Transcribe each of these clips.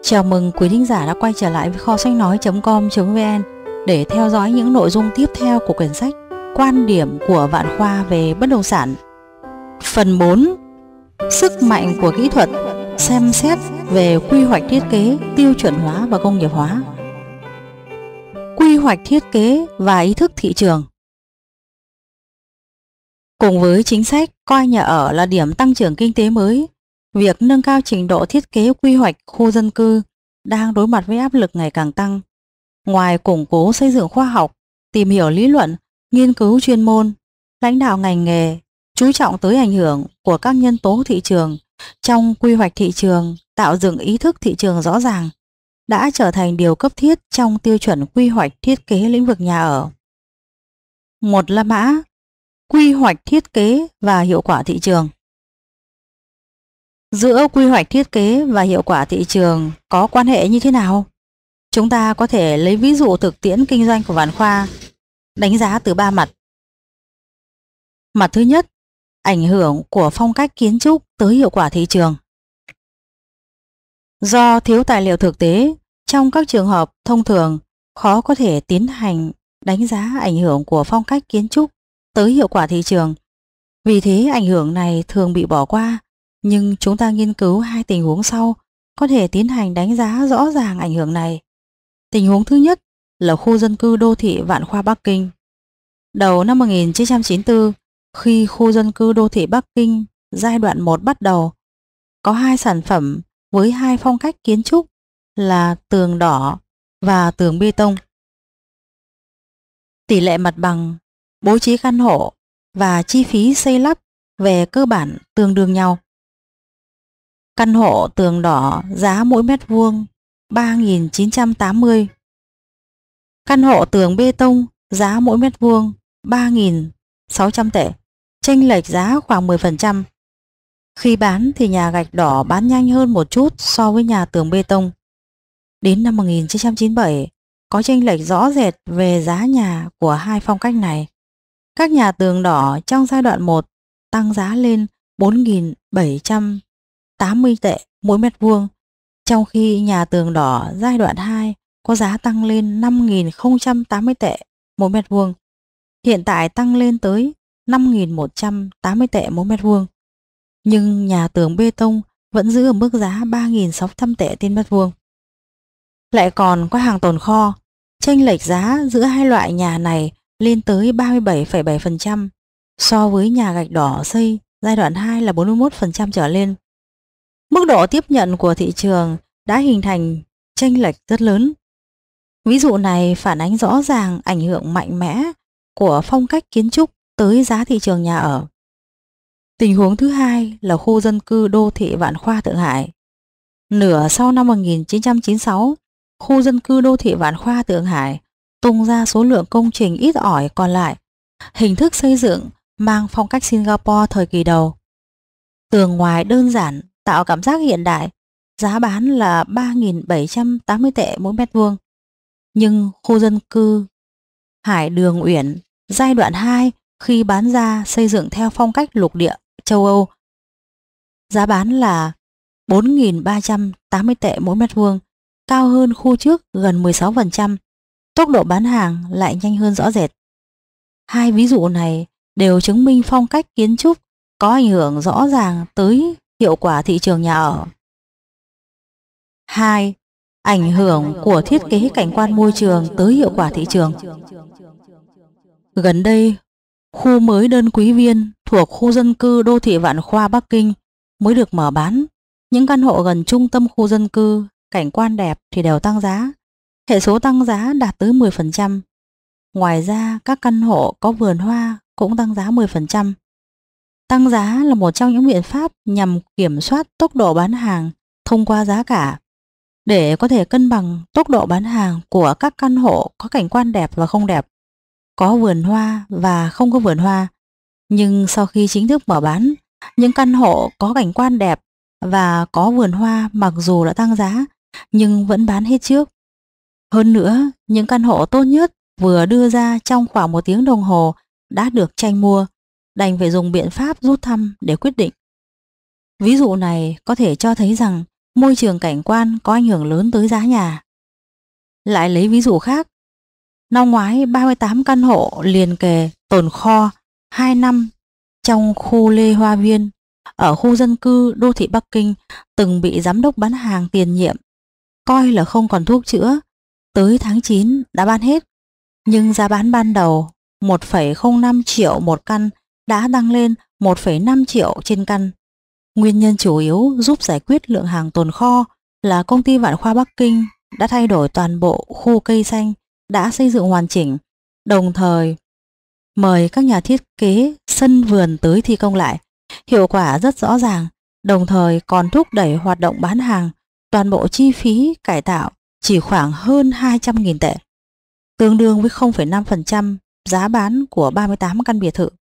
Chào mừng quý thính giả đã quay trở lại với kho sách nói.com.vn để theo dõi những nội dung tiếp theo của quyển sách Quan điểm của Vạn Khoa về bất động sản. Phần 4. Sức mạnh của kỹ thuật, xem xét về quy hoạch thiết kế, tiêu chuẩn hóa và công nghiệp hóa. Quy hoạch thiết kế và ý thức thị trường. Cùng với chính sách coi nhà ở là điểm tăng trưởng kinh tế mới, việc nâng cao trình độ thiết kế quy hoạch khu dân cư đang đối mặt với áp lực ngày càng tăng. Ngoài củng cố xây dựng khoa học, tìm hiểu lý luận, nghiên cứu chuyên môn, lãnh đạo ngành nghề chú trọng tới ảnh hưởng của các nhân tố thị trường trong quy hoạch thị trường, tạo dựng ý thức thị trường rõ ràng đã trở thành điều cấp thiết trong tiêu chuẩn quy hoạch thiết kế lĩnh vực nhà ở. Một là mã quy hoạch thiết kế và hiệu quả thị trường. Giữa quy hoạch thiết kế và hiệu quả thị trường có quan hệ như thế nào? Chúng ta có thể lấy ví dụ thực tiễn kinh doanh của Vạn Khoa, đánh giá từ 3 mặt. Mặt thứ nhất, ảnh hưởng của phong cách kiến trúc tới hiệu quả thị trường. Do thiếu tài liệu thực tế, trong các trường hợp thông thường khó có thể tiến hành đánh giá ảnh hưởng của phong cách kiến trúc tới hiệu quả thị trường. Vì thế ảnh hưởng này thường bị bỏ qua, nhưng chúng ta nghiên cứu hai tình huống sau có thể tiến hành đánh giá rõ ràng ảnh hưởng này. Tình huống thứ nhất là khu dân cư đô thị Vạn Khoa Bắc Kinh. Đầu năm 1994, khi khu dân cư đô thị Bắc Kinh giai đoạn 1 bắt đầu, có hai sản phẩm với hai phong cách kiến trúc là tường đỏ và tường bê tông. Tỷ lệ mặt bằng, bố trí căn hộ và chi phí xây lắp về cơ bản tương đương nhau. Căn hộ tường đỏ giá mỗi mét vuông 3.980. Căn hộ tường bê tông giá mỗi mét vuông 3.600 tệ, chênh lệch giá khoảng 10%. Khi bán thì nhà gạch đỏ bán nhanh hơn một chút so với nhà tường bê tông. Đến năm 1997, có chênh lệch rõ rệt về giá nhà của hai phong cách này. Các nhà tường đỏ trong giai đoạn 1 tăng giá lên 4.780 tệ mỗi mét vuông, trong khi nhà tường đỏ giai đoạn 2 có giá tăng lên 5.080 tệ mỗi mét vuông. Hiện tại tăng lên tới 5.180 tệ mỗi mét vuông. Nhưng nhà tường bê tông vẫn giữ ở mức giá 3.600 tệ trên mét vuông. Lại còn có hàng tồn kho, chênh lệch giá giữa hai loại nhà này lên tới 37,7% so với nhà gạch đỏ xây giai đoạn 2 là 41% trở lên. Mức độ tiếp nhận của thị trường đã hình thành chênh lệch rất lớn. Ví dụ này phản ánh rõ ràng ảnh hưởng mạnh mẽ của phong cách kiến trúc tới giá thị trường nhà ở. Tình huống thứ hai là khu dân cư đô thị Vạn Khoa Thượng Hải. Nửa sau năm 1996, khu dân cư đô thị Vạn Khoa Thượng Hải tung ra số lượng công trình ít ỏi còn lại, hình thức xây dựng mang phong cách Singapore thời kỳ đầu. Tường ngoài đơn giản, tạo cảm giác hiện đại, giá bán là 3.780 tệ mỗi mét vuông. Nhưng khu dân cư Hải Đường Uyển giai đoạn 2 khi bán ra xây dựng theo phong cách lục địa châu Âu, giá bán là 4.380 tệ mỗi mét vuông, cao hơn khu trước gần 16%. Tốc độ bán hàng lại nhanh hơn rõ rệt. Hai ví dụ này đều chứng minh phong cách kiến trúc có ảnh hưởng rõ ràng tới hiệu quả thị trường nhà ở. 2. Ảnh hưởng của thiết kế cảnh quan môi trường tới hiệu quả thị trường. Gần đây, khu mới Đơn Quý Viên thuộc khu dân cư đô thị Vạn Khoa Bắc Kinh mới được mở bán. Những căn hộ gần trung tâm khu dân cư, cảnh quan đẹp thì đều tăng giá. Hệ số tăng giá đạt tới 10%. Ngoài ra, các căn hộ có vườn hoa cũng tăng giá 10%. Tăng giá là một trong những biện pháp nhằm kiểm soát tốc độ bán hàng thông qua giá cả, để có thể cân bằng tốc độ bán hàng của các căn hộ có cảnh quan đẹp và không đẹp, có vườn hoa và không có vườn hoa. Nhưng sau khi chính thức mở bán, những căn hộ có cảnh quan đẹp và có vườn hoa mặc dù đã tăng giá nhưng vẫn bán hết trước. Hơn nữa, những căn hộ tốt nhất vừa đưa ra trong khoảng 1 tiếng đồng hồ đã được tranh mua, đành phải dùng biện pháp rút thăm để quyết định. Ví dụ này có thể cho thấy rằng môi trường cảnh quan có ảnh hưởng lớn tới giá nhà. Lại lấy ví dụ khác, năm ngoái 38 căn hộ liền kề tồn kho 2 năm trong khu Lê Hoa Viên ở khu dân cư đô thị Bắc Kinh từng bị giám đốc bán hàng tiền nhiệm coi là không còn thuốc chữa, tới tháng 9 đã bán hết, nhưng giá bán ban đầu 1,05 triệu một căn đã tăng lên 1,5 triệu trên căn. Nguyên nhân chủ yếu giúp giải quyết lượng hàng tồn kho là công ty Vạn Khoa Bắc Kinh đã thay đổi toàn bộ khu cây xanh, đã xây dựng hoàn chỉnh, đồng thời mời các nhà thiết kế sân vườn tới thi công lại. Hiệu quả rất rõ ràng, đồng thời còn thúc đẩy hoạt động bán hàng. Toàn bộ chi phí cải tạo chỉ khoảng hơn 200.000 tệ, tương đương với 0,5% giá bán của 38 căn biệt thự.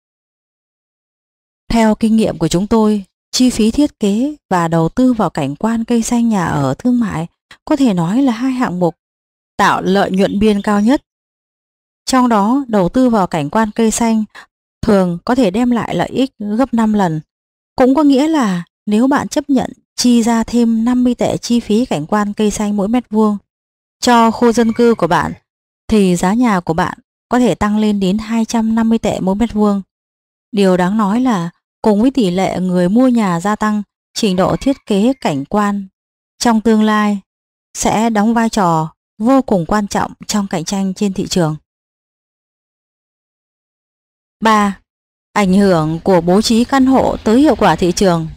Theo kinh nghiệm của chúng tôi, chi phí thiết kế và đầu tư vào cảnh quan cây xanh nhà ở thương mại có thể nói là hai hạng mục tạo lợi nhuận biên cao nhất. Trong đó, đầu tư vào cảnh quan cây xanh thường có thể đem lại lợi ích gấp 5 lần. Cũng có nghĩa là nếu bạn chấp nhận chi ra thêm 50 tệ chi phí cảnh quan cây xanh mỗi mét vuông cho khu dân cư của bạn, thì giá nhà của bạn có thể tăng lên đến 250 tệ mỗi mét vuông. Điều đáng nói là cùng với tỷ lệ người mua nhà gia tăng, trình độ thiết kế cảnh quan trong tương lai sẽ đóng vai trò vô cùng quan trọng trong cạnh tranh trên thị trường. 3. Ảnh hưởng của bố trí căn hộ tới hiệu quả thị trường.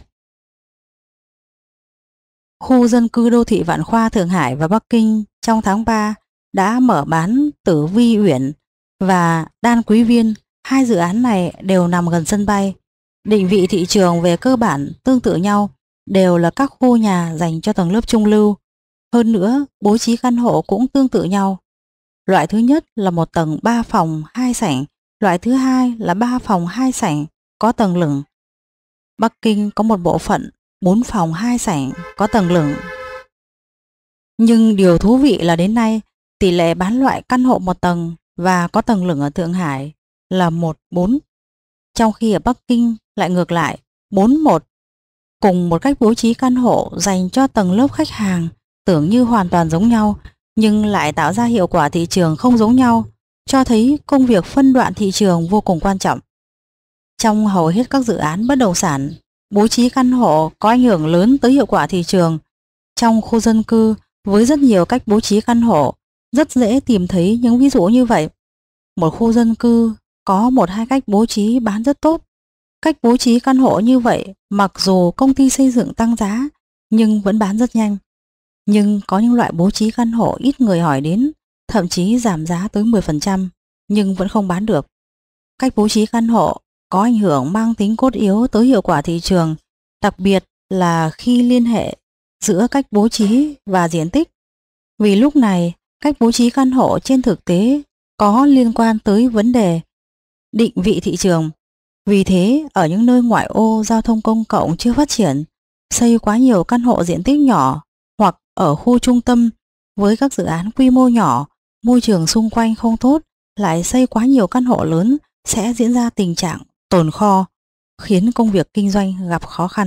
Khu dân cư đô thị Vạn Khoa Thượng Hải và Bắc Kinh trong tháng 3 đã mở bán Tử Vi Uyển và Đan Quý Viên. Hai dự án này đều nằm gần sân bay. Định vị thị trường về cơ bản tương tự nhau, đều là các khu nhà dành cho tầng lớp trung lưu. Hơn nữa, bố trí căn hộ cũng tương tự nhau. Loại thứ nhất là một tầng 3 phòng 2 sảnh, loại thứ hai là 3 phòng 2 sảnh có tầng lửng. Bắc Kinh có một bộ phận 4 phòng 2 sảnh có tầng lửng. Nhưng điều thú vị là đến nay, tỷ lệ bán loại căn hộ một tầng và có tầng lửng ở Thượng Hải là 1:4, trong khi ở Bắc Kinh lại ngược lại 4:1. Cùng một cách bố trí căn hộ dành cho tầng lớp khách hàng tưởng như hoàn toàn giống nhau, nhưng lại tạo ra hiệu quả thị trường không giống nhau, cho thấy công việc phân đoạn thị trường vô cùng quan trọng. Trong hầu hết các dự án bất động sản, bố trí căn hộ có ảnh hưởng lớn tới hiệu quả thị trường. Trong khu dân cư, với rất nhiều cách bố trí căn hộ, rất dễ tìm thấy những ví dụ như vậy. Một khu dân cư có 1-2 cách bố trí bán rất tốt. Cách bố trí căn hộ như vậy, mặc dù công ty xây dựng tăng giá, nhưng vẫn bán rất nhanh. Nhưng có những loại bố trí căn hộ ít người hỏi đến, thậm chí giảm giá tới 10%, nhưng vẫn không bán được. Cách bố trí căn hộ có ảnh hưởng mang tính cốt yếu tới hiệu quả thị trường, đặc biệt là khi liên hệ giữa cách bố trí và diện tích. Vì lúc này, cách bố trí căn hộ trên thực tế có liên quan tới vấn đề định vị thị trường. Vì thế, ở những nơi ngoại ô giao thông công cộng chưa phát triển, xây quá nhiều căn hộ diện tích nhỏ, hoặc ở khu trung tâm với các dự án quy mô nhỏ, môi trường xung quanh không tốt, lại xây quá nhiều căn hộ lớn, sẽ diễn ra tình trạng tồn kho, khiến công việc kinh doanh gặp khó khăn.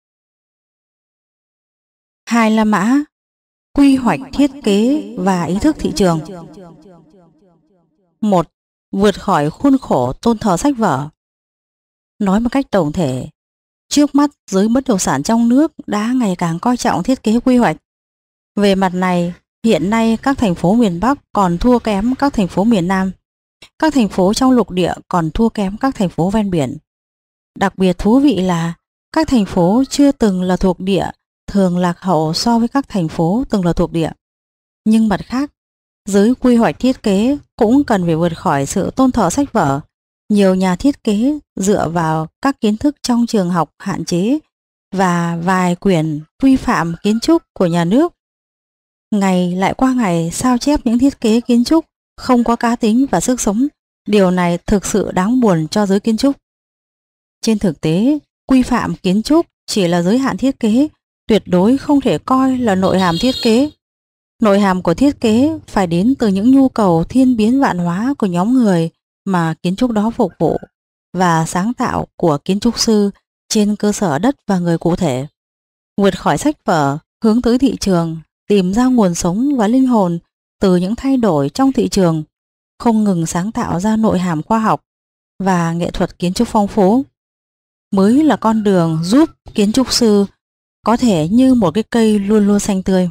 2 La Mã: quy hoạch thiết kế và ý thức thị trường. 1. Vượt khỏi khuôn khổ tôn thờ sách vở. Nói một cách tổng thể, trước mắt giới bất động sản trong nước đã ngày càng coi trọng thiết kế quy hoạch. Về mặt này, hiện nay các thành phố miền Bắc còn thua kém các thành phố miền Nam. Các thành phố trong lục địa còn thua kém các thành phố ven biển. Đặc biệt thú vị là các thành phố chưa từng là thuộc địa thường lạc hậu so với các thành phố từng là thuộc địa. Nhưng mặt khác, giới quy hoạch thiết kế cũng cần phải vượt khỏi sự tôn thờ sách vở. Nhiều nhà thiết kế dựa vào các kiến thức trong trường học hạn chế và vài quyển quy phạm kiến trúc của nhà nước, ngày lại qua ngày sao chép những thiết kế kiến trúc không có cá tính và sức sống. Điều này thực sự đáng buồn cho giới kiến trúc. Trên thực tế, quy phạm kiến trúc chỉ là giới hạn thiết kế, tuyệt đối không thể coi là nội hàm thiết kế. Nội hàm của thiết kế phải đến từ những nhu cầu thiên biến vạn hóa của nhóm người mà kiến trúc đó phục vụ, và sáng tạo của kiến trúc sư trên cơ sở đất và người cụ thể. vượt khỏi sách vở, hướng tới thị trường, tìm ra nguồn sống và linh hồn từ những thay đổi trong thị trường, không ngừng sáng tạo ra nội hàm khoa học và nghệ thuật kiến trúc phong phú, mới là con đường giúp kiến trúc sư có thể như một cái cây luôn luôn xanh tươi.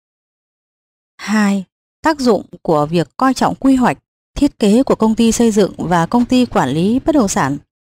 2. Tác dụng của việc coi trọng quy hoạch, thiết kế của công ty xây dựng và công ty quản lý bất động sản.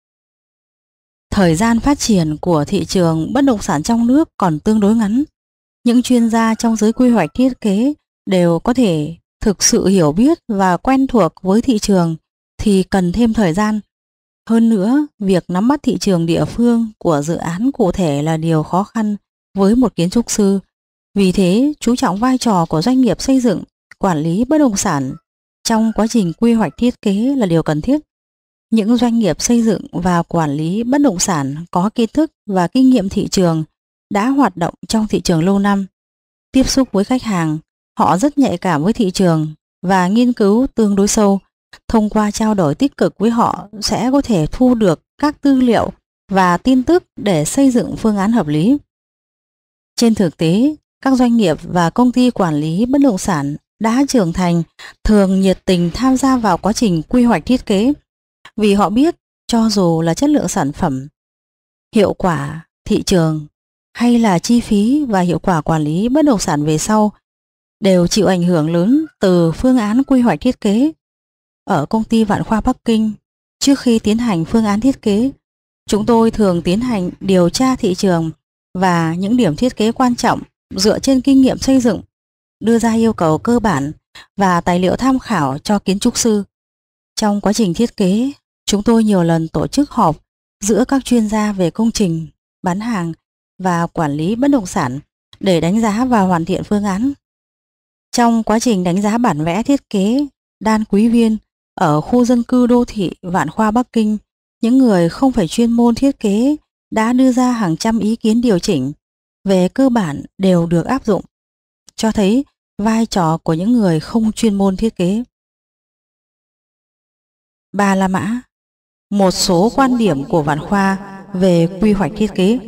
Thời gian phát triển của thị trường bất động sản trong nước còn tương đối ngắn. Những chuyên gia trong giới quy hoạch thiết kế đều có thể thực sự hiểu biết và quen thuộc với thị trường thì cần thêm thời gian. Hơn nữa, việc nắm bắt thị trường địa phương của dự án cụ thể là điều khó khăn với một kiến trúc sư. Vì thế, chú trọng vai trò của doanh nghiệp xây dựng, quản lý bất động sản trong quá trình quy hoạch thiết kế là điều cần thiết. Những doanh nghiệp xây dựng và quản lý bất động sản có kiến thức và kinh nghiệm thị trường đã hoạt động trong thị trường lâu năm. Tiếp xúc với khách hàng, họ rất nhạy cảm với thị trường và nghiên cứu tương đối sâu. Thông qua trao đổi tích cực với họ sẽ có thể thu được các tư liệu và tin tức để xây dựng phương án hợp lý. Trên thực tế, các doanh nghiệp và công ty quản lý bất động sản đã trưởng thành thường nhiệt tình tham gia vào quá trình quy hoạch thiết kế, vì họ biết cho dù là chất lượng sản phẩm, hiệu quả thị trường hay là chi phí và hiệu quả quản lý bất động sản về sau đều chịu ảnh hưởng lớn từ phương án quy hoạch thiết kế. Ở công ty Vạn Khoa Bắc Kinh, trước khi tiến hành phương án thiết kế, chúng tôi thường tiến hành điều tra thị trường và những điểm thiết kế quan trọng dựa trên kinh nghiệm xây dựng, đưa ra yêu cầu cơ bản và tài liệu tham khảo cho kiến trúc sư. Trong quá trình thiết kế, chúng tôi nhiều lần tổ chức họp giữa các chuyên gia về công trình, bán hàng và quản lý bất động sản để đánh giá và hoàn thiện phương án. Trong quá trình đánh giá bản vẽ thiết kế Đan Quý Viên ở khu dân cư đô thị Vạn Khoa Bắc Kinh, những người không phải chuyên môn thiết kế đã đưa ra hàng trăm ý kiến điều chỉnh, về cơ bản đều được áp dụng, cho thấy vai trò của những người không chuyên môn thiết kế. Ba La Mã. Một số quan điểm của Vạn Khoa về quy hoạch thiết kế.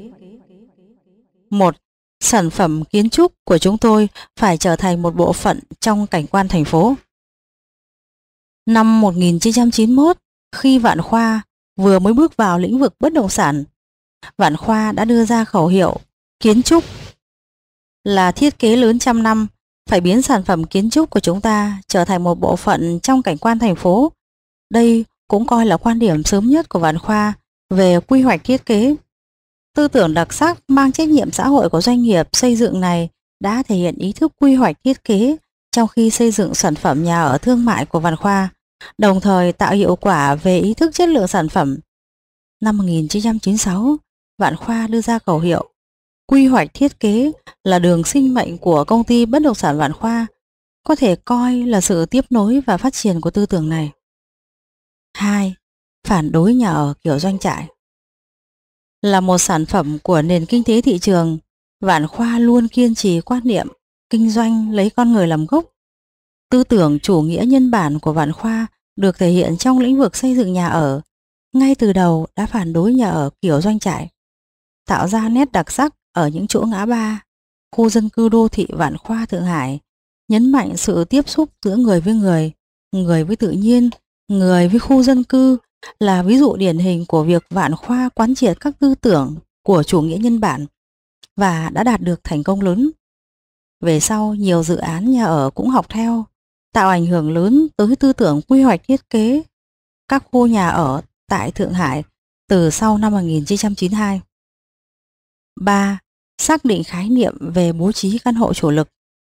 1. Sản phẩm kiến trúc của chúng tôi phải trở thành một bộ phận trong cảnh quan thành phố. Năm 1991, khi Vạn Khoa vừa mới bước vào lĩnh vực bất động sản, Vạn Khoa đã đưa ra khẩu hiệu kiến trúc là thiết kế lớn trăm năm, phải biến sản phẩm kiến trúc của chúng ta trở thành một bộ phận trong cảnh quan thành phố. Đây cũng coi là quan điểm sớm nhất của Vạn Khoa về quy hoạch thiết kế. Tư tưởng đặc sắc mang trách nhiệm xã hội của doanh nghiệp xây dựng này đã thể hiện ý thức quy hoạch thiết kế trong khi xây dựng sản phẩm nhà ở thương mại của Vạn Khoa, đồng thời tạo hiệu quả về ý thức chất lượng sản phẩm. Năm 1996, Vạn Khoa đưa ra khẩu hiệu quy hoạch thiết kế là đường sinh mệnh của công ty bất động sản Vạn Khoa, có thể coi là sự tiếp nối và phát triển của tư tưởng này. 2. Phản đối nhà ở kiểu doanh trại. Là một sản phẩm của nền kinh tế thị trường, Vạn Khoa luôn kiên trì quan niệm kinh doanh lấy con người làm gốc. Tư tưởng chủ nghĩa nhân bản của Vạn Khoa được thể hiện trong lĩnh vực xây dựng nhà ở, ngay từ đầu đã phản đối nhà ở kiểu doanh trại, tạo ra nét đặc sắc ở những chỗ ngã ba, khu dân cư đô thị Vạn Khoa Thượng Hải, nhấn mạnh sự tiếp xúc giữa người với người với tự nhiên, người với khu dân cư là ví dụ điển hình của việc Vạn Khoa quán triệt các tư tưởng của chủ nghĩa nhân bản và đã đạt được thành công lớn. Về sau, nhiều dự án nhà ở cũng học theo, tạo ảnh hưởng lớn tới tư tưởng quy hoạch thiết kế các khu nhà ở tại Thượng Hải từ sau năm 1992. 3. Xác định khái niệm về bố trí căn hộ chủ lực.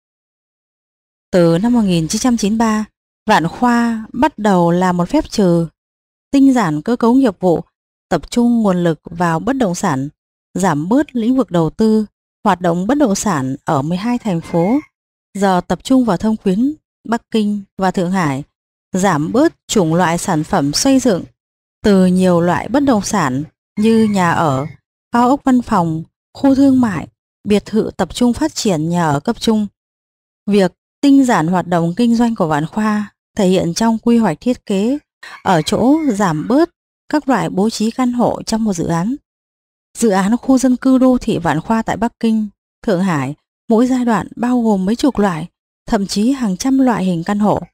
Từ năm 1993, Vạn Khoa bắt đầu làm một phép trừ, tinh giản cơ cấu nghiệp vụ, tập trung nguồn lực vào bất động sản, giảm bớt lĩnh vực đầu tư, hoạt động bất động sản ở 12 thành phố, giờ tập trung vào Thâm Quyến, Bắc Kinh và Thượng Hải, giảm bớt chủng loại sản phẩm xây dựng từ nhiều loại bất động sản như nhà ở, cao ốc văn phòng, khu thương mại, biệt thự, tập trung phát triển nhà ở cấp trung. Việc tinh giản hoạt động kinh doanh của Vạn Khoa thể hiện trong quy hoạch thiết kế ở chỗ giảm bớt các loại bố trí căn hộ trong một dự án. Dự án khu dân cư đô thị Vạn Khoa tại Bắc Kinh, Thượng Hải, mỗi giai đoạn bao gồm mấy chục loại, thậm chí hàng trăm loại hình căn hộ.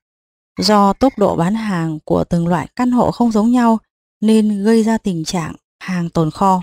Do tốc độ bán hàng của từng loại căn hộ không giống nhau nên gây ra tình trạng hàng tồn kho.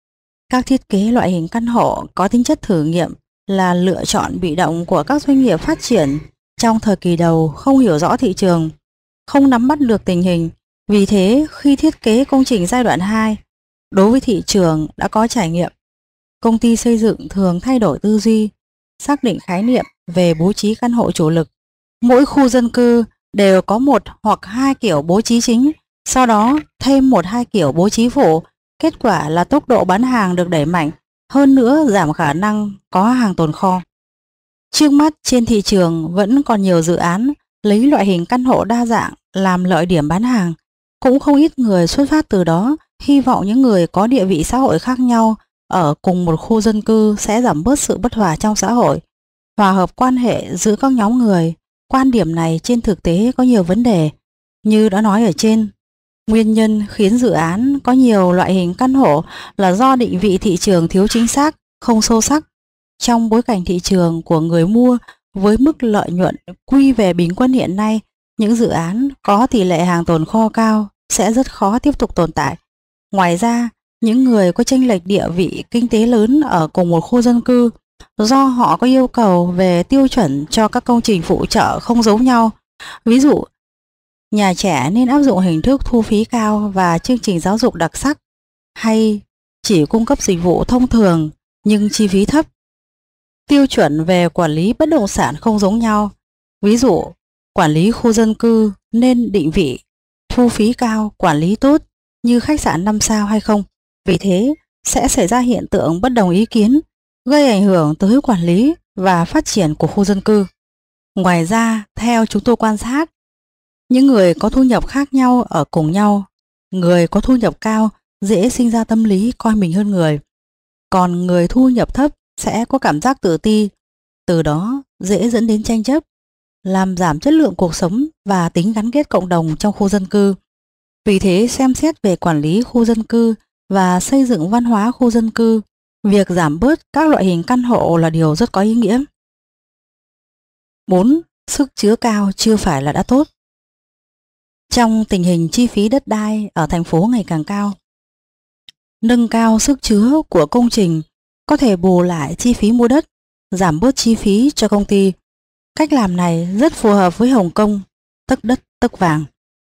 Các thiết kế loại hình căn hộ có tính chất thử nghiệm là lựa chọn bị động của các doanh nghiệp phát triển trong thời kỳ đầu không hiểu rõ thị trường, không nắm bắt được tình hình. Vì thế, khi thiết kế công trình giai đoạn 2, đối với thị trường đã có trải nghiệm, công ty xây dựng thường thay đổi tư duy, xác định khái niệm về bố trí căn hộ chủ lực. Mỗi khu dân cư đều có một hoặc hai kiểu bố trí chính, sau đó thêm một hai kiểu bố trí phụ. Kết quả là tốc độ bán hàng được đẩy mạnh, hơn nữa giảm khả năng có hàng tồn kho. Trước mắt trên thị trường vẫn còn nhiều dự án lấy loại hình căn hộ đa dạng làm lợi điểm bán hàng. Cũng không ít người xuất phát từ đó, hy vọng những người có địa vị xã hội khác nhau ở cùng một khu dân cư sẽ giảm bớt sự bất hòa trong xã hội, hòa hợp quan hệ giữa các nhóm người. Quan điểm này trên thực tế có nhiều vấn đề. Như đã nói ở trên, nguyên nhân khiến dự án có nhiều loại hình căn hộ là do định vị thị trường thiếu chính xác, không sâu sắc. Trong bối cảnh thị trường của người mua với mức lợi nhuận quy về bình quân hiện nay, những dự án có tỷ lệ hàng tồn kho cao sẽ rất khó tiếp tục tồn tại. Ngoài ra, những người có chênh lệch địa vị kinh tế lớn ở cùng một khu dân cư, do họ có yêu cầu về tiêu chuẩn cho các công trình phụ trợ không giống nhau. Ví dụ, nhà trẻ nên áp dụng hình thức thu phí cao và chương trình giáo dục đặc sắc, hay chỉ cung cấp dịch vụ thông thường nhưng chi phí thấp. Tiêu chuẩn về quản lý bất động sản không giống nhau. Ví dụ, quản lý khu dân cư nên định vị thu phí cao, quản lý tốt như khách sạn 5 sao hay không. Vì thế, sẽ xảy ra hiện tượng bất đồng ý kiến, gây ảnh hưởng tới quản lý và phát triển của khu dân cư. Ngoài ra, theo chúng tôi quan sát, những người có thu nhập khác nhau ở cùng nhau. Người có thu nhập cao dễ sinh ra tâm lý coi mình hơn người, còn người thu nhập thấp sẽ có cảm giác tự ti, từ đó dễ dẫn đến tranh chấp, làm giảm chất lượng cuộc sống và tính gắn kết cộng đồng trong khu dân cư. Vì thế, xem xét về quản lý khu dân cư và xây dựng văn hóa khu dân cư, việc giảm bớt các loại hình căn hộ là điều rất có ý nghĩa. 4. Sức chứa cao chưa phải là đã tốt. Trong tình hình chi phí đất đai ở thành phố ngày càng cao, nâng cao sức chứa của công trình có thể bù lại chi phí mua đất, giảm bớt chi phí cho công ty. Cách làm này rất phù hợp với Hồng Kông, tấc đất tấc vàng.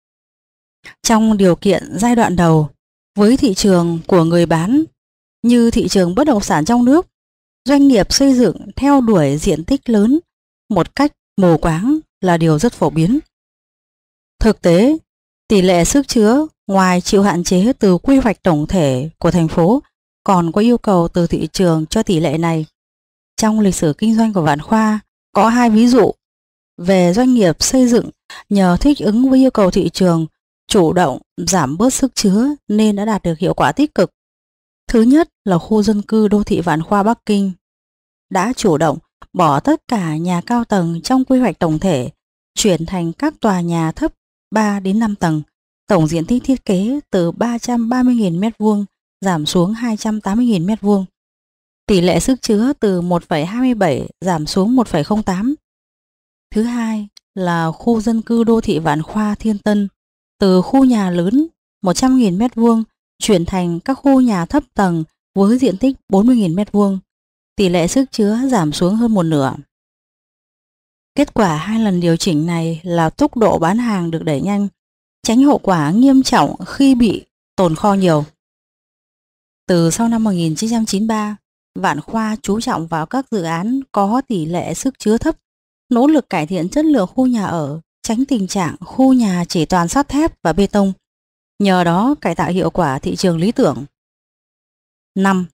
Trong điều kiện giai đoạn đầu, với thị trường của người bán như thị trường bất động sản trong nước, doanh nghiệp xây dựng theo đuổi diện tích lớn một cách mù quáng là điều rất phổ biến. Thực tế, tỷ lệ sức chứa ngoài chịu hạn chế từ quy hoạch tổng thể của thành phố, còn có yêu cầu từ thị trường cho tỷ lệ này. Trong lịch sử kinh doanh của Vạn Khoa, có 2 ví dụ về doanh nghiệp xây dựng nhờ thích ứng với yêu cầu thị trường, chủ động giảm bớt sức chứa nên đã đạt được hiệu quả tích cực. Thứ nhất là khu dân cư đô thị Vạn Khoa Bắc Kinh đã chủ động bỏ tất cả nhà cao tầng trong quy hoạch tổng thể, chuyển thành các tòa nhà thấp 3 đến 5 tầng, tổng diện tích thiết kế từ 330.000 m2 giảm xuống 280.000 m2. Tỷ lệ sức chứa từ 1,27 giảm xuống 1,08. Thứ hai là khu dân cư đô thị Vạn Khoa Thiên Tân, từ khu nhà lớn 100.000 m2 chuyển thành các khu nhà thấp tầng với diện tích 40.000 m2. Tỷ lệ sức chứa giảm xuống hơn một nửa. Kết quả 2 lần điều chỉnh này là tốc độ bán hàng được đẩy nhanh, tránh hậu quả nghiêm trọng khi bị tồn kho nhiều. Từ sau năm 1993, Vạn Khoa chú trọng vào các dự án có tỷ lệ sức chứa thấp, nỗ lực cải thiện chất lượng khu nhà ở, tránh tình trạng khu nhà chỉ toàn sắt thép và bê tông. Nhờ đó cải tạo hiệu quả thị trường lý tưởng. 5.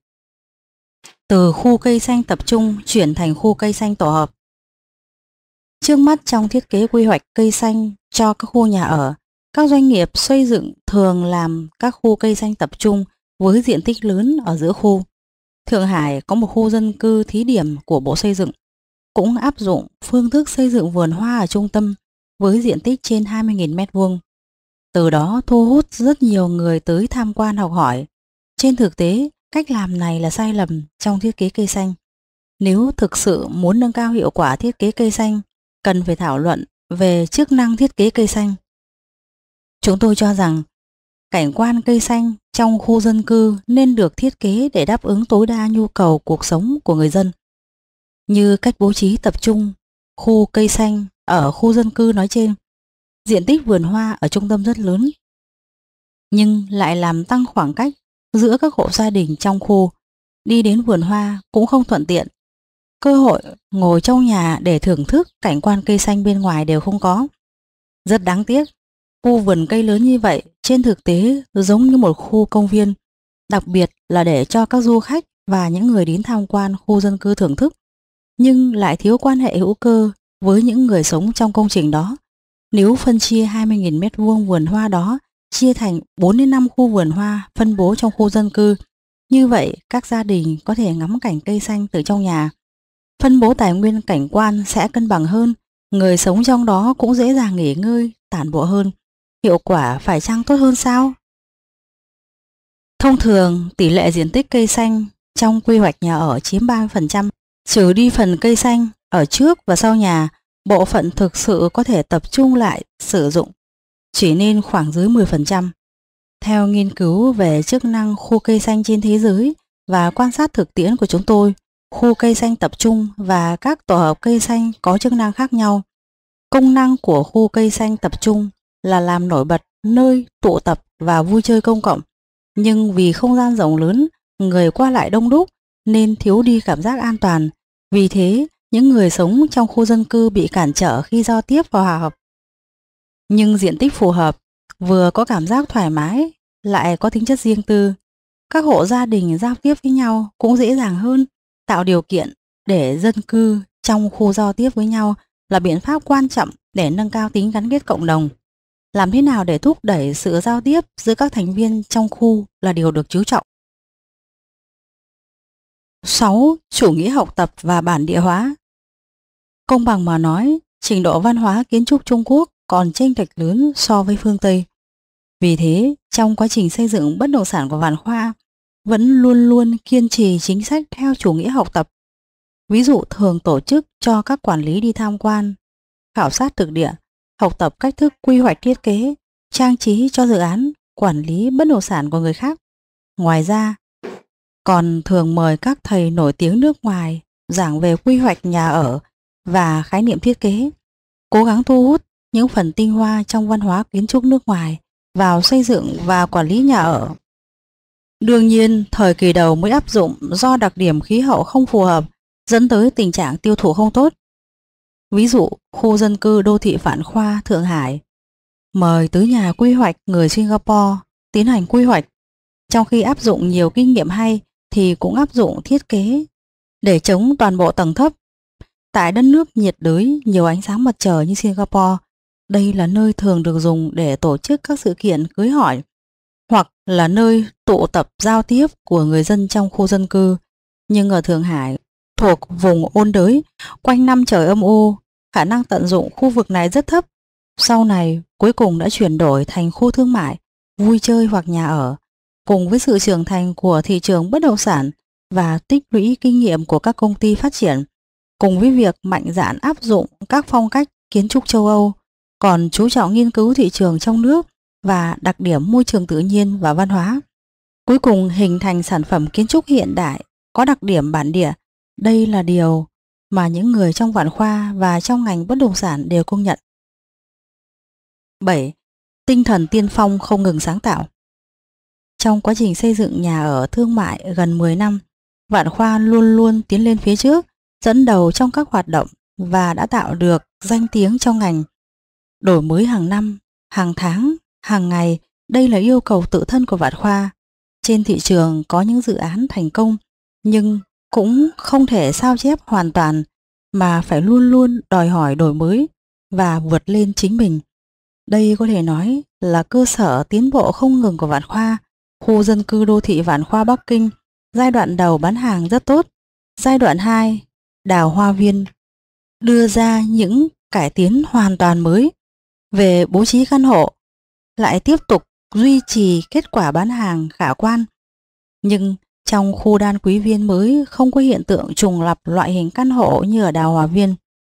Từ khu cây xanh tập trung chuyển thành khu cây xanh tổ hợp. Trước mắt trong thiết kế quy hoạch cây xanh cho các khu nhà ở, các doanh nghiệp xây dựng thường làm các khu cây xanh tập trung với diện tích lớn ở giữa khu. Thượng Hải có một khu dân cư thí điểm của Bộ Xây dựng, cũng áp dụng phương thức xây dựng vườn hoa ở trung tâm với diện tích trên 20.000 m2. Từ đó thu hút rất nhiều người tới tham quan học hỏi. Trên thực tế, Cách làm này là sai lầm trong thiết kế cây xanh. Nếu thực sự muốn nâng cao hiệu quả thiết kế cây xanh, cần phải thảo luận về chức năng thiết kế cây xanh. Chúng tôi cho rằng cảnh quan cây xanh trong khu dân cư nên được thiết kế để đáp ứng tối đa nhu cầu cuộc sống của người dân, như cách bố trí tập trung khu cây xanh ở khu dân cư nói trên. Diện tích vườn hoa ở trung tâm rất lớn, nhưng lại làm tăng khoảng cách giữa các hộ gia đình trong khu. Đi đến vườn hoa cũng không thuận tiện. Cơ hội ngồi trong nhà để thưởng thức cảnh quan cây xanh bên ngoài đều không có. Rất đáng tiếc, khu vườn cây lớn như vậy trên thực tế giống như một khu công viên, đặc biệt là để cho các du khách và những người đến tham quan khu dân cư thưởng thức, nhưng lại thiếu quan hệ hữu cơ với những người sống trong công trình đó. Nếu phân chia 20.000 mét vuông vườn hoa đó chia thành 4 đến 5 khu vườn hoa phân bố trong khu dân cư, như vậy các gia đình có thể ngắm cảnh cây xanh từ trong nhà. Phân bố tài nguyên cảnh quan sẽ cân bằng hơn, người sống trong đó cũng dễ dàng nghỉ ngơi, tản bộ hơn. Hiệu quả phải chăng tốt hơn sao? Thông thường, tỷ lệ diện tích cây xanh trong quy hoạch nhà ở chiếm 30%, trừ đi phần cây xanh ở trước và sau nhà, bộ phận thực sự có thể tập trung lại sử dụng chỉ nên khoảng dưới 10%. Theo nghiên cứu về chức năng khu cây xanh trên thế giới và quan sát thực tiễn của chúng tôi, khu cây xanh tập trung và các tổ hợp cây xanh có chức năng khác nhau. Công năng của khu cây xanh tập trung là làm nổi bật nơi tụ tập và vui chơi công cộng, nhưng vì không gian rộng lớn, người qua lại đông đúc nên thiếu đi cảm giác an toàn. Vì thế, những người sống trong khu dân cư bị cản trở khi giao tiếp và hòa hợp. Nhưng diện tích phù hợp, vừa có cảm giác thoải mái, lại có tính chất riêng tư. Các hộ gia đình giao tiếp với nhau cũng dễ dàng hơn, tạo điều kiện để dân cư trong khu giao tiếp với nhau là biện pháp quan trọng để nâng cao tính gắn kết cộng đồng. Làm thế nào để thúc đẩy sự giao tiếp giữa các thành viên trong khu là điều được chú trọng. 6. Chủ nghĩa học tập và bản địa hóa. Công bằng mà nói, trình độ văn hóa kiến trúc Trung Quốc còn chênh lệch lớn so với phương Tây. Vì thế, trong quá trình xây dựng bất động sản của Vạn Khoa, vẫn luôn luôn kiên trì chính sách theo chủ nghĩa học tập. Ví dụ thường tổ chức cho các quản lý đi tham quan, khảo sát thực địa, học tập cách thức quy hoạch thiết kế, trang trí cho dự án, quản lý bất động sản của người khác. Ngoài ra, còn thường mời các thầy nổi tiếng nước ngoài giảng về quy hoạch nhà ở và khái niệm thiết kế, cố gắng thu hút những phần tinh hoa trong văn hóa kiến trúc nước ngoài vào xây dựng và quản lý nhà ở. Đương nhiên, thời kỳ đầu mới áp dụng do đặc điểm khí hậu không phù hợp, dẫn tới tình trạng tiêu thụ không tốt. Ví dụ, khu dân cư đô thị Vạn Khoa, Thượng Hải mời tứ nhà quy hoạch người Singapore tiến hành quy hoạch. Trong khi áp dụng nhiều kinh nghiệm hay thì cũng áp dụng thiết kế để chống toàn bộ tầng thấp. Tại đất nước nhiệt đới nhiều ánh sáng mặt trời như Singapore, đây là nơi thường được dùng để tổ chức các sự kiện cưới hỏi hoặc là nơi tụ tập giao tiếp của người dân trong khu dân cư. Nhưng ở Thượng Hải, thuộc vùng ôn đới, quanh năm trời âm u, khả năng tận dụng khu vực này rất thấp. Sau này, cuối cùng đã chuyển đổi thành khu thương mại, vui chơi hoặc nhà ở. Cùng với sự trưởng thành của thị trường bất động sản và tích lũy kinh nghiệm của các công ty phát triển, cùng với việc mạnh dạn áp dụng các phong cách kiến trúc châu Âu, còn chú trọng nghiên cứu thị trường trong nước và đặc điểm môi trường tự nhiên và văn hóa. Cuối cùng hình thành sản phẩm kiến trúc hiện đại có đặc điểm bản địa. Đây là điều mà những người trong Vạn Khoa và trong ngành bất động sản đều công nhận. 7. Tinh thần tiên phong không ngừng sáng tạo. Trong quá trình xây dựng nhà ở thương mại gần 10 năm, Vạn Khoa luôn luôn tiến lên phía trước, dẫn đầu trong các hoạt động và đã tạo được danh tiếng trong ngành. Đổi mới hàng năm, hàng tháng, hàng ngày, đây là yêu cầu tự thân của Vạn Khoa. Trên thị trường có những dự án thành công, nhưng cũng không thể sao chép hoàn toàn, mà phải luôn luôn đòi hỏi đổi mới và vượt lên chính mình. Đây có thể nói là cơ sở tiến bộ không ngừng của Vạn Khoa. Khu dân cư đô thị Vạn Khoa Bắc Kinh, giai đoạn đầu bán hàng rất tốt. Giai đoạn 2, Đào Hoa Viên, đưa ra những cải tiến hoàn toàn mới về bố trí căn hộ, lại tiếp tục duy trì kết quả bán hàng khả quan. Nhưng Trong khu Đan Quý Viên mới không có hiện tượng trùng lặp loại hình căn hộ như ở Đào Hòa Viên.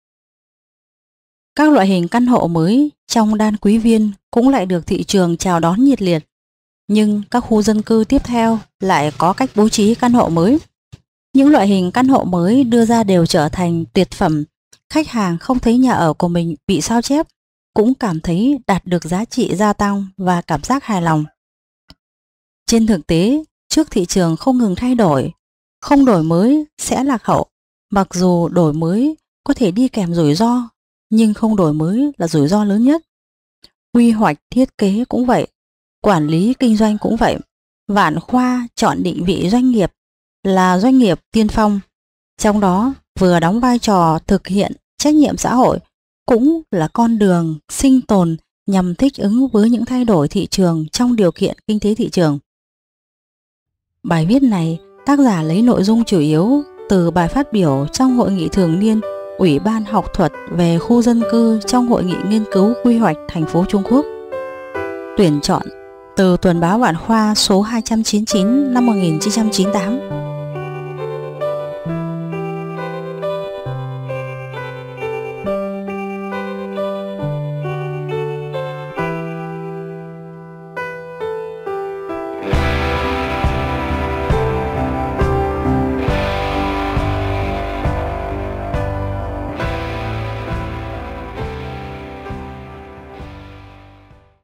Các loại hình căn hộ mới trong Đan Quý Viên cũng lại được thị trường chào đón nhiệt liệt, nhưng các khu dân cư tiếp theo lại có cách bố trí căn hộ mới. Những loại hình căn hộ mới đưa ra đều trở thành tuyệt phẩm. Khách hàng không thấy nhà ở của mình bị sao chép, cũng cảm thấy đạt được giá trị gia tăng và cảm giác hài lòng. Trên thực tế, trước thị trường không ngừng thay đổi, không đổi mới sẽ lạc hậu. Mặc dù đổi mới có thể đi kèm rủi ro, nhưng không đổi mới là rủi ro lớn nhất. Quy hoạch thiết kế cũng vậy, quản lý kinh doanh cũng vậy. Vạn Khoa chọn định vị doanh nghiệp là doanh nghiệp tiên phong, trong đó vừa đóng vai trò thực hiện trách nhiệm xã hội, cũng là con đường sinh tồn nhằm thích ứng với những thay đổi thị trường trong điều kiện kinh tế thị trường. Bài viết này, tác giả lấy nội dung chủ yếu từ bài phát biểu trong hội nghị thường niên Ủy ban học thuật về khu dân cư trong hội nghị nghiên cứu quy hoạch thành phố Trung Quốc. Tuyển chọn từ Tuần báo Vạn Khoa số 299 năm 1998.